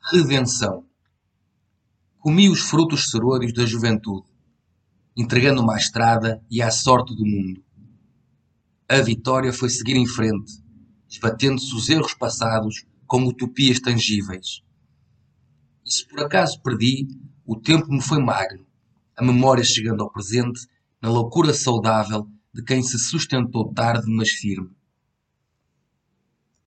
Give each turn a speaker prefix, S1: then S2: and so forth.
S1: Redenção. Comi os frutos cerôrios da juventude, entregando-me à estrada e à sorte do mundo. A vitória foi seguir em frente, esbatendo-se os erros passados com utopias tangíveis. E se por acaso perdi, o tempo me foi magno, a memória chegando ao presente, na loucura saudável de quem se sustentou tarde, mas firme.